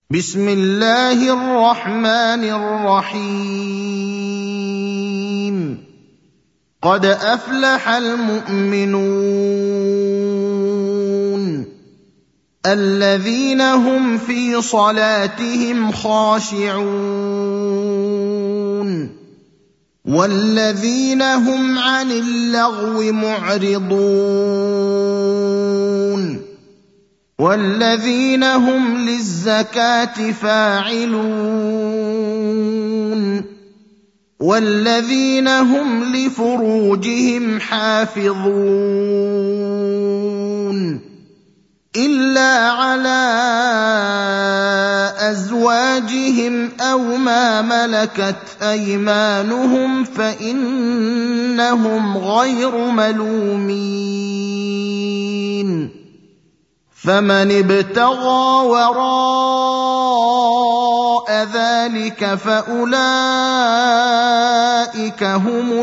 بسم الله الرحمن الرحيم قد أفلح المؤمنون الذين هم في صلاتهم خاشعون والذين هم عن اللغو معرضون والذين هم للزكاة فاعلون والذين هم لفروجهم حافظون إلا على أزواجهم أو ما ملكت أيمانهم فإنهم غير ملومين فمن ابتغى وراء ذلك فأولئك هم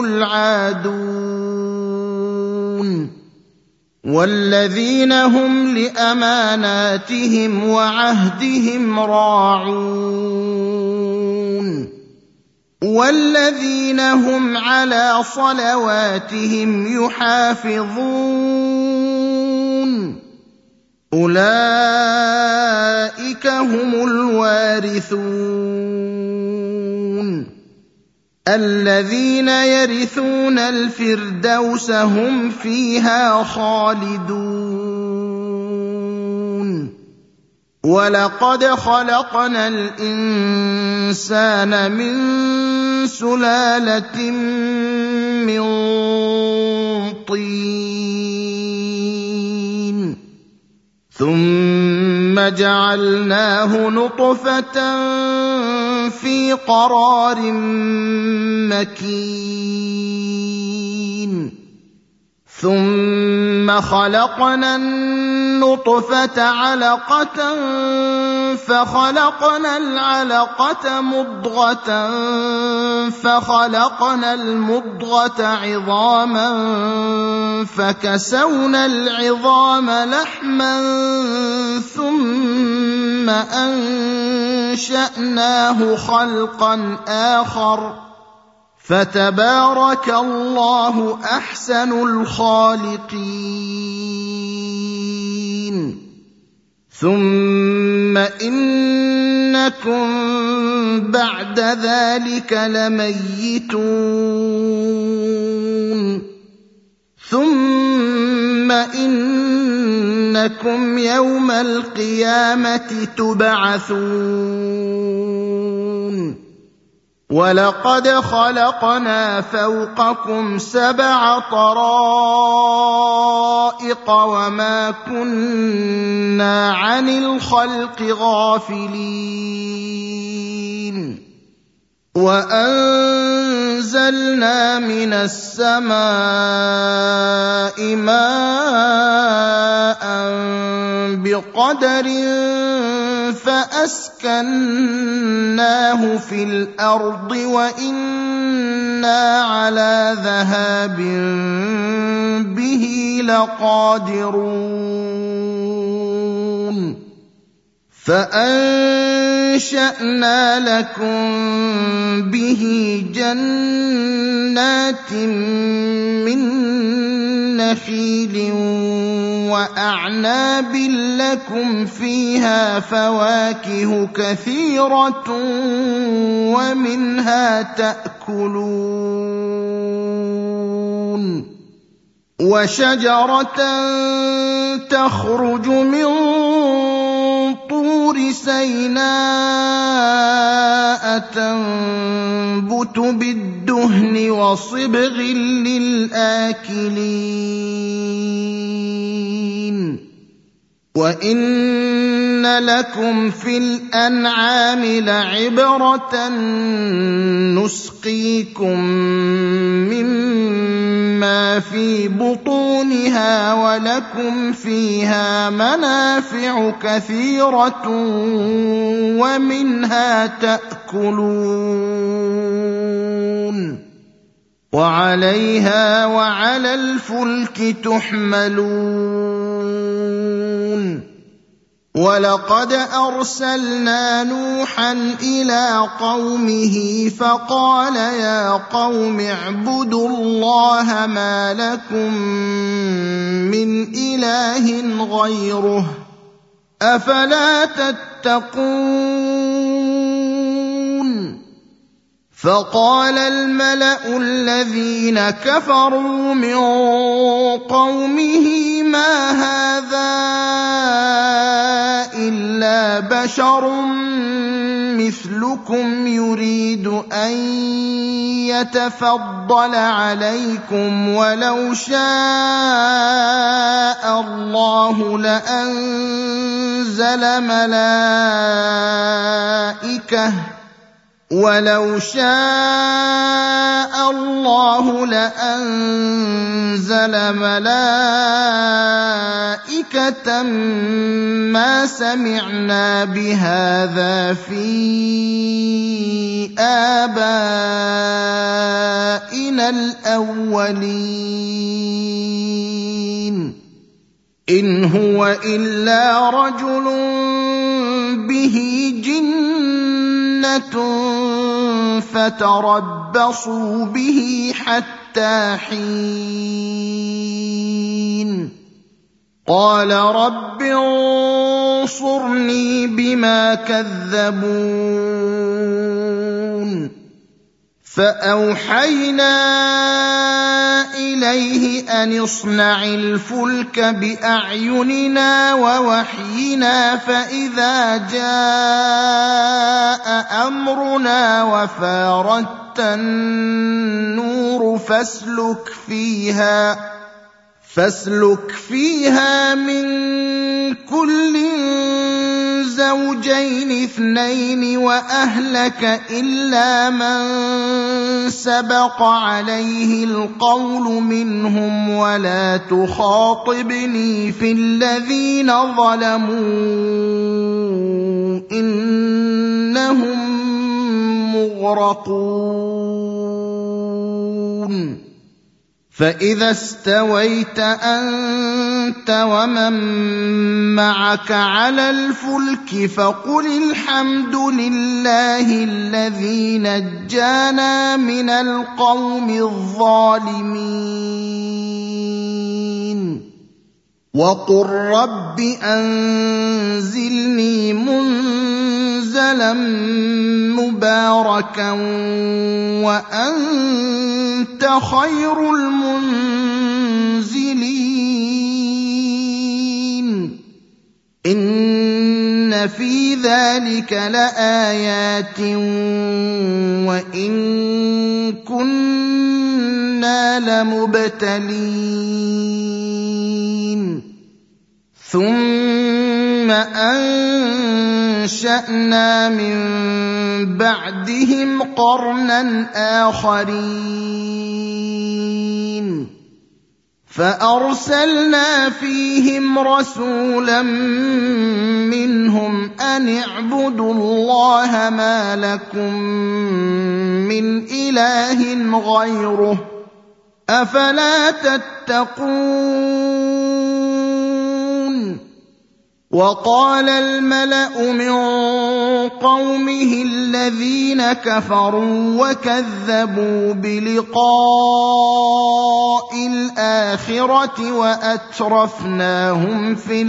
العادون والذين هم لأماناتهم وعهدهم راعون والذين هم على صلواتهم يحافظون أولئك هم الوارثون الذين يرثون الفردوس هم فيها خالدون ولقد خلقنا الإنسان من سلالة من طين ثم جعلناه نطفة في قرار مكين ثم خلقنا النطفة علقة فخلقنا العلقة مضغة فخلقنا المضغة عظاما فكسونا العظام لحما ثم أنشأناه خلقا آخر فتبارك الله أحسن الخالقين ثم إنكم بعد ذلك لميتون ثم إنكم يوم القيامة تبعثون ولقد خلقنا فوقكم 7 طرائق وما كنا عن الخلق غافلين وأنزلنا من السماء ماء بقدر فأسكناه في الأرض وإنا على ذهاب به لقادرون فأنشأنا لكم به جنات من نخيل وأعناب لكم فيها فواكه كثيرة ومنها تأكلون وشجرة تخرج من طور سيناء تنبت بالدهن وصبغ للآكلين وإن لكم في الأنعام لعبرة نسقيكم مما في بطونها ولكم فيها منافع كثيرة ومنها تأكلون وعليها وعلى الفلك تحملون وَلَقَدْ أَرْسَلْنَا نُوحًا إِلَىٰ قَوْمِهِ فَقَالَ يَا قَوْمِ اعْبُدُوا اللَّهَ مَا لَكُم مِّنْ إِلَٰهٍ غَيْرُهُ أَفَلَا تَتَّقُونَ فَقَالَ الْمَلَأُ الَّذِينَ كَفَرُوا مِن قَوْمِهِ مَا هَٰذَا إِلَّا بَشَرٌ مِّثْلُكُمْ يُرِيدُ أَن يَتَفَضَّلَ عَلَيْكُمْ وَلَوْ شَاءَ اللَّهُ لَأَنزَلَ مَلَائِكَةً مَّا سَمِعْنَا بِهَٰذَا فِي آبَائِنَا الْأَوَّلِينَ إِنْ هُوَ إِلَّا رَجُلٌ بِهِ جِنَّةٌ فَتَرَبَّصُوا بِهِ حَتَّىٰ حِينٍ قَالَ رَبِّ انصُرْنِي بِمَا كَذَّبُونِ فَأَوْحَيْنَا إِلَيْهِ أَنِ اصْنَعِ الْفُلْكَ بِأَعْيُنِنَا وَوَحْيِنَا فَإِذَا جَاءَ أَمْرُنَا وَفَارَتِ النُّورُ فاسلك فيها من كل زوجين اثنين وأهلك إلا من سبق عليه القول منهم ولا تخاطبني في الذين ظلموا إنهم مغرقون فإذا استويت أنت ومن معك على الفلك فقل الحمد لله الذي نجانا من القوم الظالمين وقل رب أنزلني منزلا مباركا وأنت خير المنزلين إن في ذلك لآيات وإن كنا لمبتلين ثم أنشأنا من بعدهم قرنا آخرين فأرسلنا فيهم رسولا منهم أن اعبدوا الله ما لكم من إله غيره أفلا تتقون وقال الملأ من قومه الذين كفروا وكذبوا بلقاء الآخرة وأترفناهم في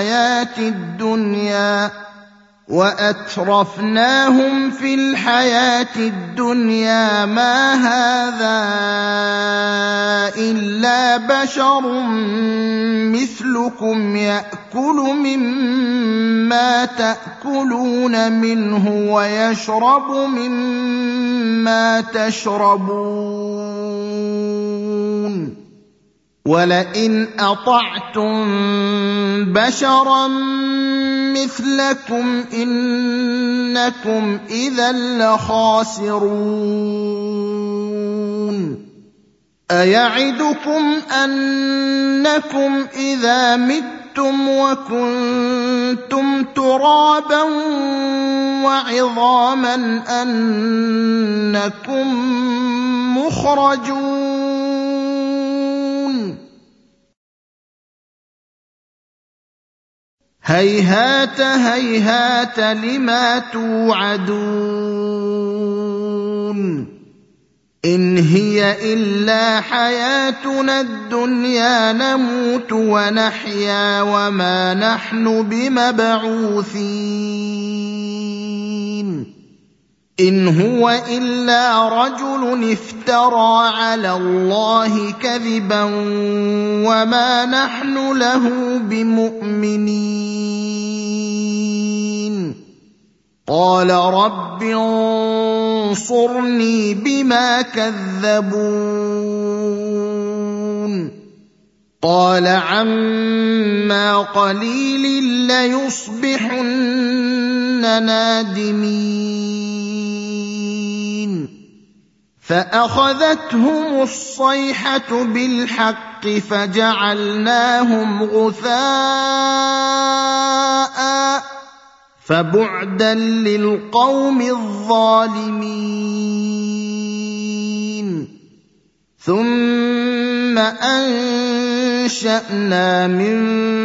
الحياة الدنيا ما هذا إلا بشر مثلكم يأكل مما تأكلون منه ويشرب مما تشربون ولئن أطعتم بشرا مثلكم إنكم إذا لخاسرون أيعدكم أنكم إذا متم وكنتم ترابا وعظاما أنكم مخرجون هيهات هيهات لما توعدون إن هي إلا حياتنا الدنيا نموت ونحيا وما نحن بمبعوثين إن هو إلا رجل افترى على الله كذبا وما نحن له بمؤمنين قال رب انصرني بما كذبون قال عما قليل ليصبحن نادمين فأخذتهم الصيحة بالحق فجعلناهم غثاء فبعدا للقوم الظالمين ثم أنشأنا من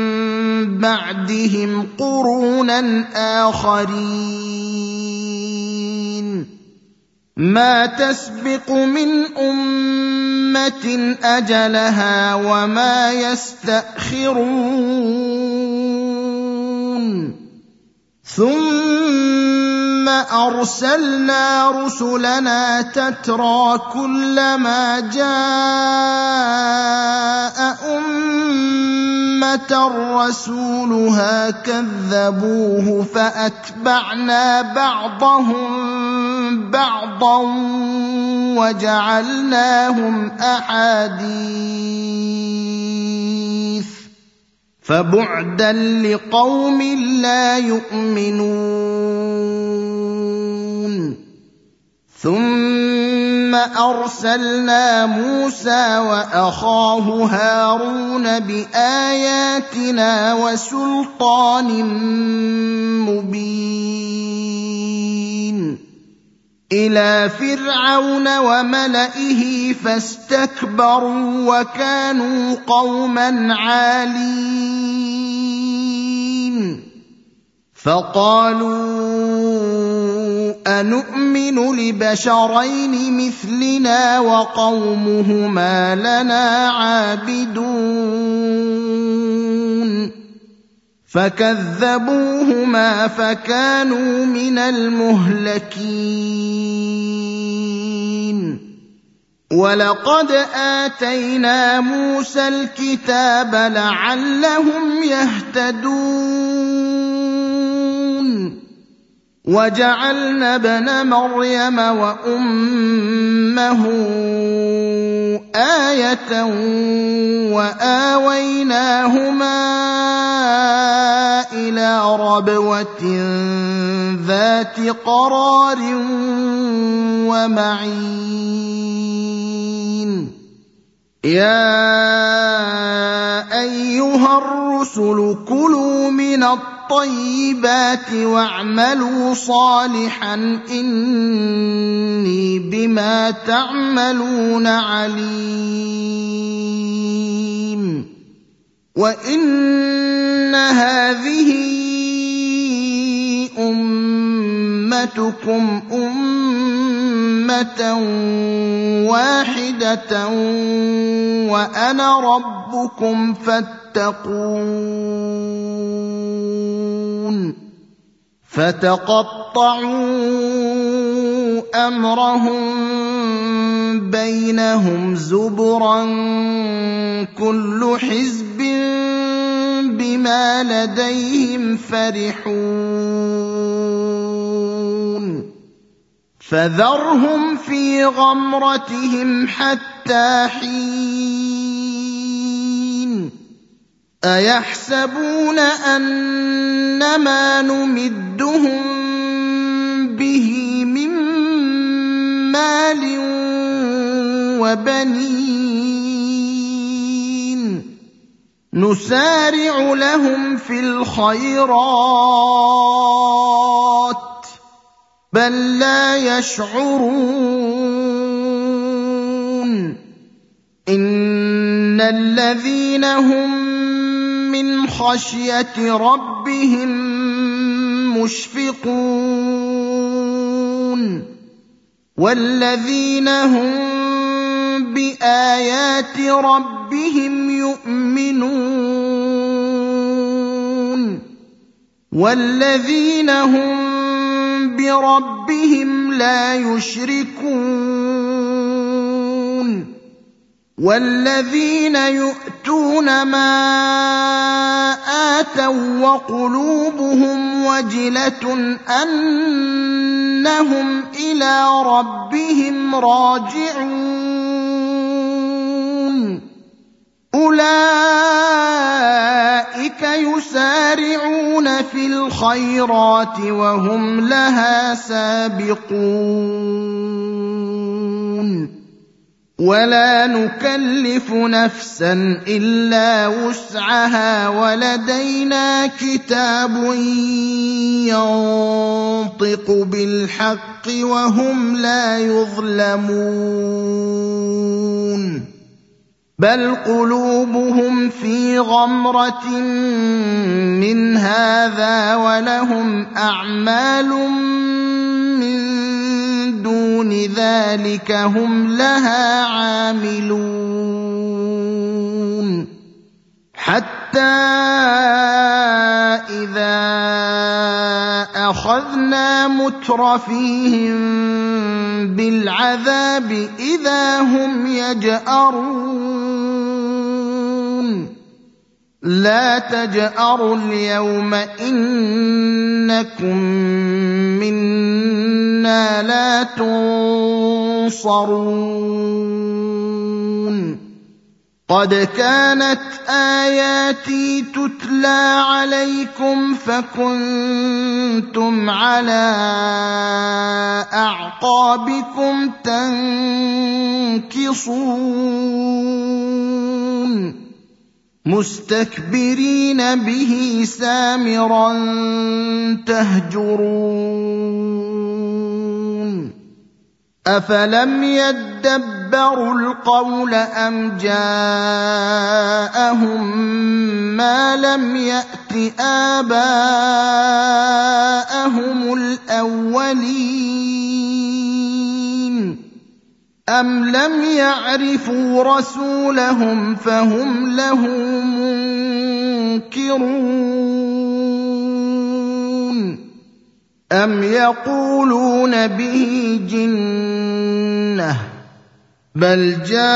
بعدهم قرونا آخرين ما تسبق من أمة أجلها وما يستأخرون ثم أرسلنا رسلنا تترى كلما جاء أمة رسولها كذبوه فأتبعنا بعضهم بعضا وجعلناهم أحاديث فبعدا لقوم لا يؤمنون ثم أرسلنا موسى وأخاه هارون بآياتنا وسلطان مبين إلى فرعون وملئه فاستكبروا وكانوا قوما عالين فقالوا أنؤمن لبشرين مثلنا وقومهما لنا عابدون فكذبوهما فكانوا من المهلكين ولقد آتينا موسى الكتاب لعلهم يهتدون وجعلنا ابن مريم وأمه آية وآويناهما إلى ربوة ذات قرار ومعين يا أيها الرسل كلوا من الطيبات واعملوا صالحا إني بما تعملون عليم وإن هذه أمتكم أمة واحدة وأنا ربكم فاتقون فتقطعوا أمرهم بينهم زبرا كل حزب بما لديهم فرحون فذرهم في غمرتهم حتى حين أيحسبون أنما نمدهم به من مال وبنين نسارع لهم في الخيرات بل لا يشعرون إن الذين هم من خشية ربهم مشفقون والذين هم بآيات ربهم يؤمنون والذين هم بربهم لا يشركون والذين يؤتون ما آتوا وقلوبهم وجلة أنهم إلى ربهم راجعون أولئك يسارعون في الخيرات وهم لها سابقون ولا نكلف نفسا إلا وسعها ولدينا كتاب ينطق بالحق وهم لا يظلمون بل قلوبهم في غمرة من هذا ولهم أعمال من دون ذلك هم لها عاملون حتى إذا أخذنا مترفيهم بالعذاب إذا هم يجأرون لا تجأروا اليوم إنكم منا لا تنصرون قد كانت آياتي تتلى عليكم فكنتم على أعقابكم تنكصون مستكبرين به سامرا تهجرون أفلم يدبروا القول أم جاءهم ما لم يأت آباءهم الأولين أم لم يعرفوا رسولهم فهم له منكرون أم يقولون به جنة بل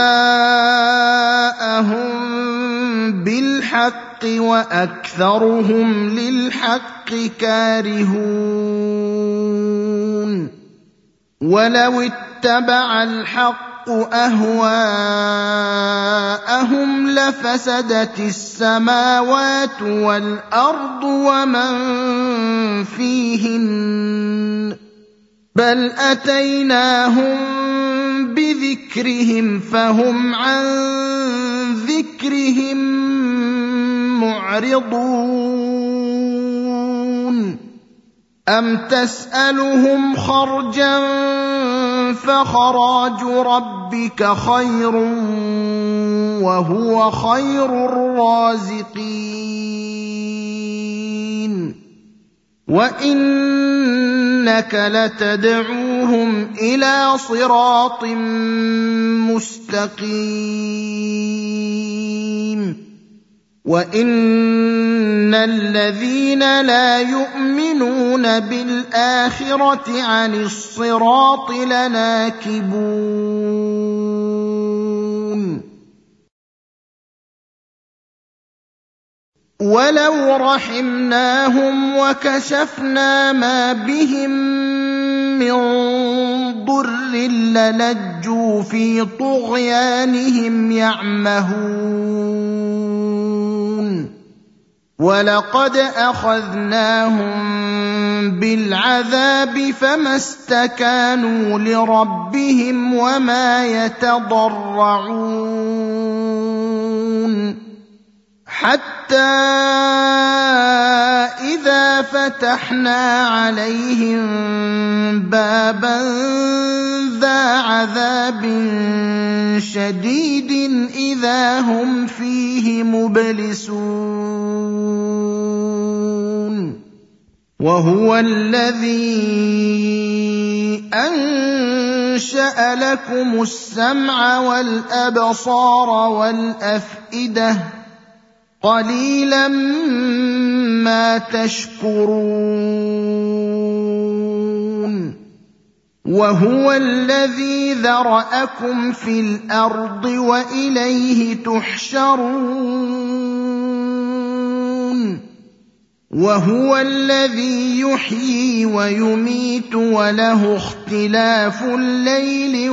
جاءهم بالحق وأكثرهم للحق كارهون ولو اتبع الحق أهواءهم لفسدت السماوات والأرض ومن فيهن بل أتيناهم بذكرهم فهم عن ذكرهم معرضون أم تسألهم خرجا فخراج ربك خير وهو خير الرازقين وإنك لتدعوهم إلى صراط مستقيم وإن الذين لا يؤمنون بالآخرة عن الصراط لناكبون ولو رحمناهم وكشفنا ما بهم من ضر للجوا في طغيانهم يعمهون ولقد أخذناهم بالعذاب فما استكانوا لربهم وما يتضرعون حتى إذا فتحنا عليهم بابا ذا عذاب شديد إذا هم فيه مبلسون وهو الذي أنشأ لكم السمع والأبصار والأفئدة قليلا ما تشكرون وهو الذي ذرأكم في الأرض وإليه تحشرون وهو الذي يحيي ويميت وله اختلاف الليل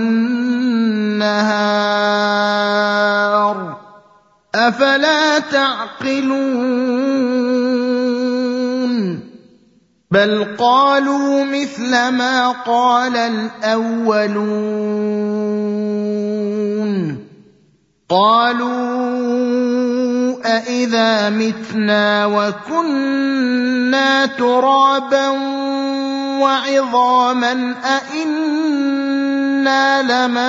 والنهار أفلا تعقلون بل قالوا مثل ما قال الأولون قالوا أإذا متنا وكنا ترابا وعظاما أإنا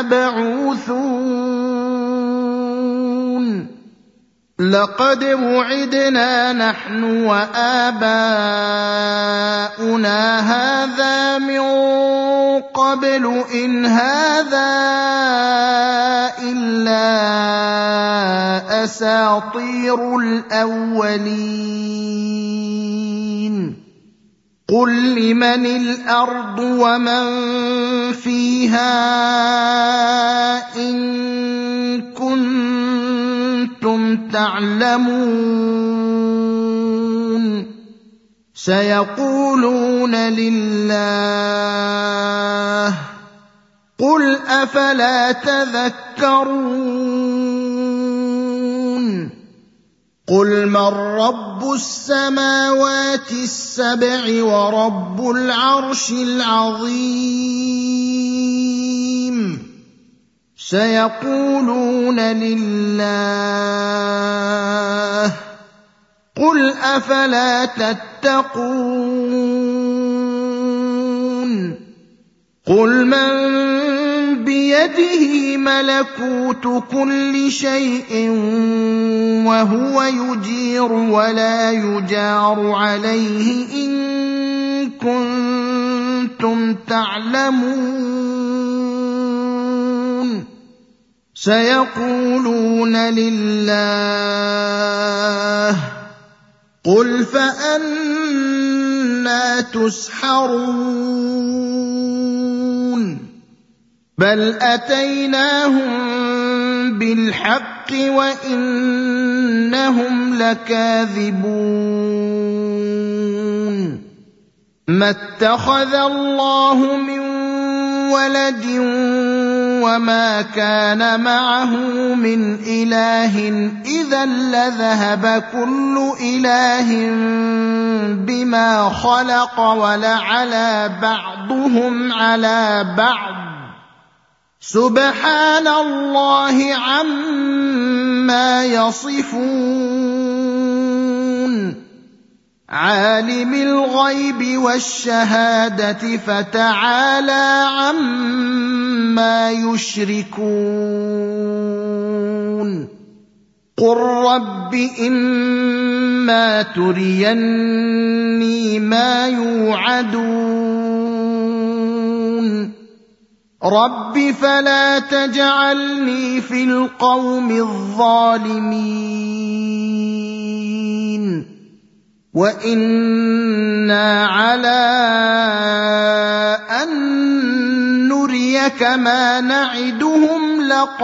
لمبعوثون لقد وعدنا نحن وآباؤنا هذا من قبل إن هذا إلا أساطير الأولين قل لمن الأرض ومن فيها إن كنتم تعلمون سيقولون لله قل أفلا تذكرون قل من رب السماوات السبع ورب العرش العظيم سيقولون لله قل أفلا تتقون قل من بيده ملكوت كل شيء وهو يجير ولا يجار عليه إن كنتم تعلمون سيقولون لله قل فأنى تسحرون بل أتيناهم بالحق وإنهم لكاذبون ما اتخذ الله من ولد وما كان معه من إله إذا لذهب كل إله بما خلق ولعلى بعضهم على بعض سبحان الله عما يصفون عالم الغيب والشهادة فتعالى عما يشركون قل رب إما تريني ما يوعدون رب فلا تجعلني في القوم الظالمين وإنا على أن نريك ما نعدهم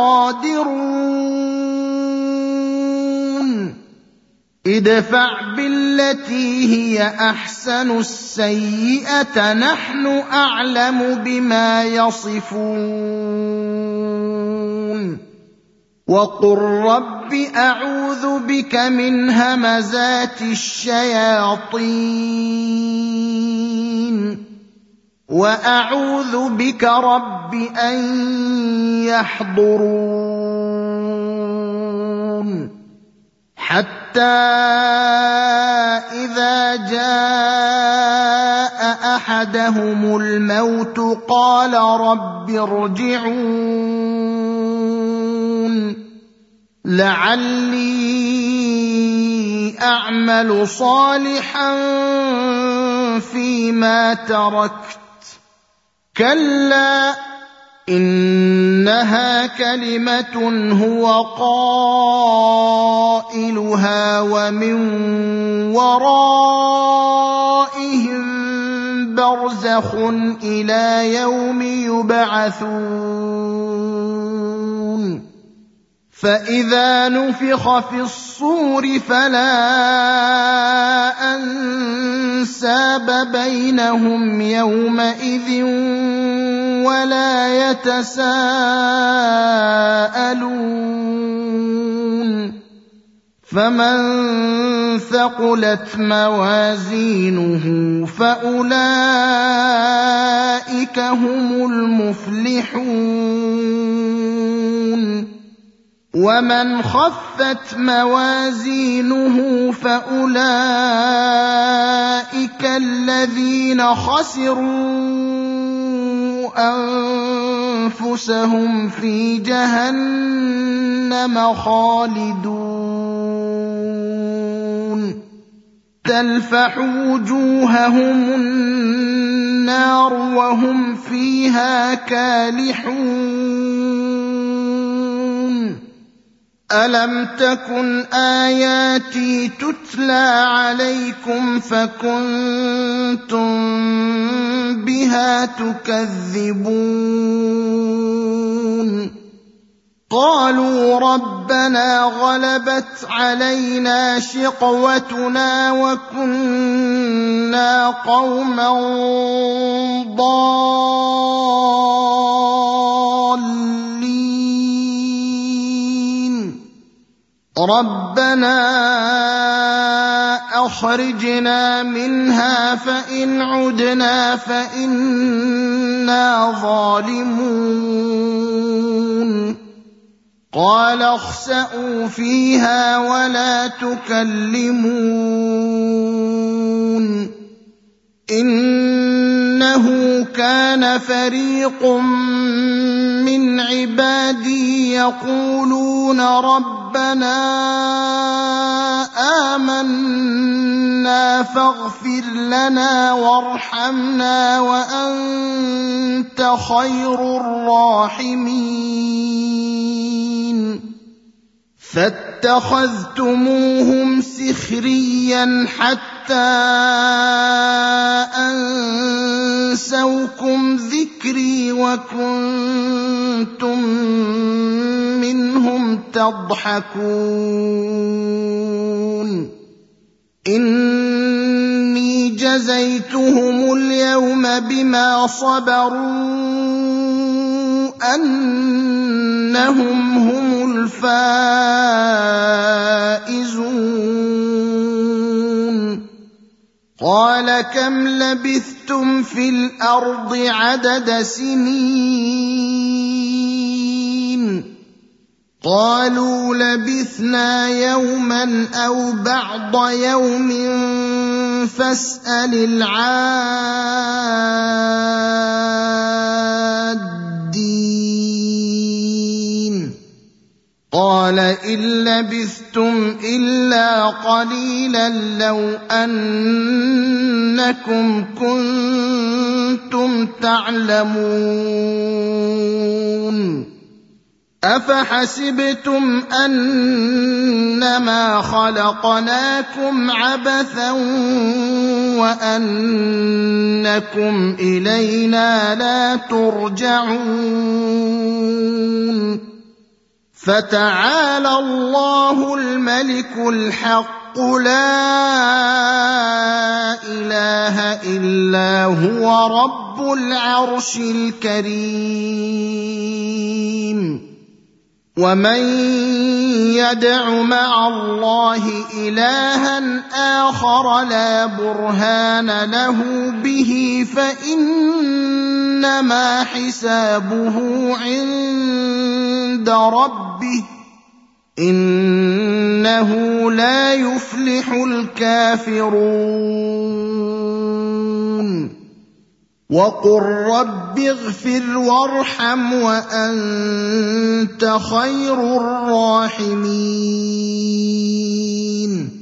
لقادرون ادفع بالتي هي أحسن السيئة نحن أعلم بما يصفون وقل رب أعوذ بك من همزات الشياطين وأعوذ بك رب أن يحضرون حتى إذا جاء أحدهم الموت قال رب ارجعون لعلي أعمل صالحا فيما تركت كلا إنها كلمة هو قائلها ومن ورائهم برزخ إلى يوم يبعثون فإذا نفخ في الصور فلا أنساب بينهم يومئذ ولا يتساءلون فمن ثقلت موازينه فأولئك هم المفلحون ومن خفت موازينه فأولئك الذين خسروا أنفسهم في جهنم خالدون تلفح وجوههم النار وهم فيها كالحون ألم تكن آياتي تتلى عليكم فكنتم بها تكذبون قالوا ربنا غلبت علينا شقوتنا وكنا قوما ضالين ربنا أخرجنا منها فإن عدنا فإنا ظالمون قال اخسئوا فيها ولا تكلمون إنه كان فريق من عبادي يقولون ربنا آمنا فاغفر لنا وارحمنا وأنت خير الراحمين فاتخذتموهم سخريا حتى أنسوكم ذكري وكنتم منهم تضحكون إني جزيتهم اليوم بما صبروا أنهم هم الفائزون قال كم لبثتم في الأرض عدد سنين قالوا لبثنا يوما أو بعض يوم فاسأل العادين قال إن لبثتم إلا قليلا لو أنكم كنتم تعلمون أفحسبتم أنما خلقناكم عبثا وأنكم إلينا لا ترجعون فتعالى الله الملك الحق لا إله إلا هو رب العرش الكريم ومن يدع مع الله إلها آخر لا برهان له به فإنما حسابه عند ربه إِنَّهُ لَا يُفْلِحُ الْكَافِرُونَ وَقُل رَّبِّ اغْفِرْ وَارْحَمْ وَأَنتَ خَيْرُ الرَّاحِمِينَ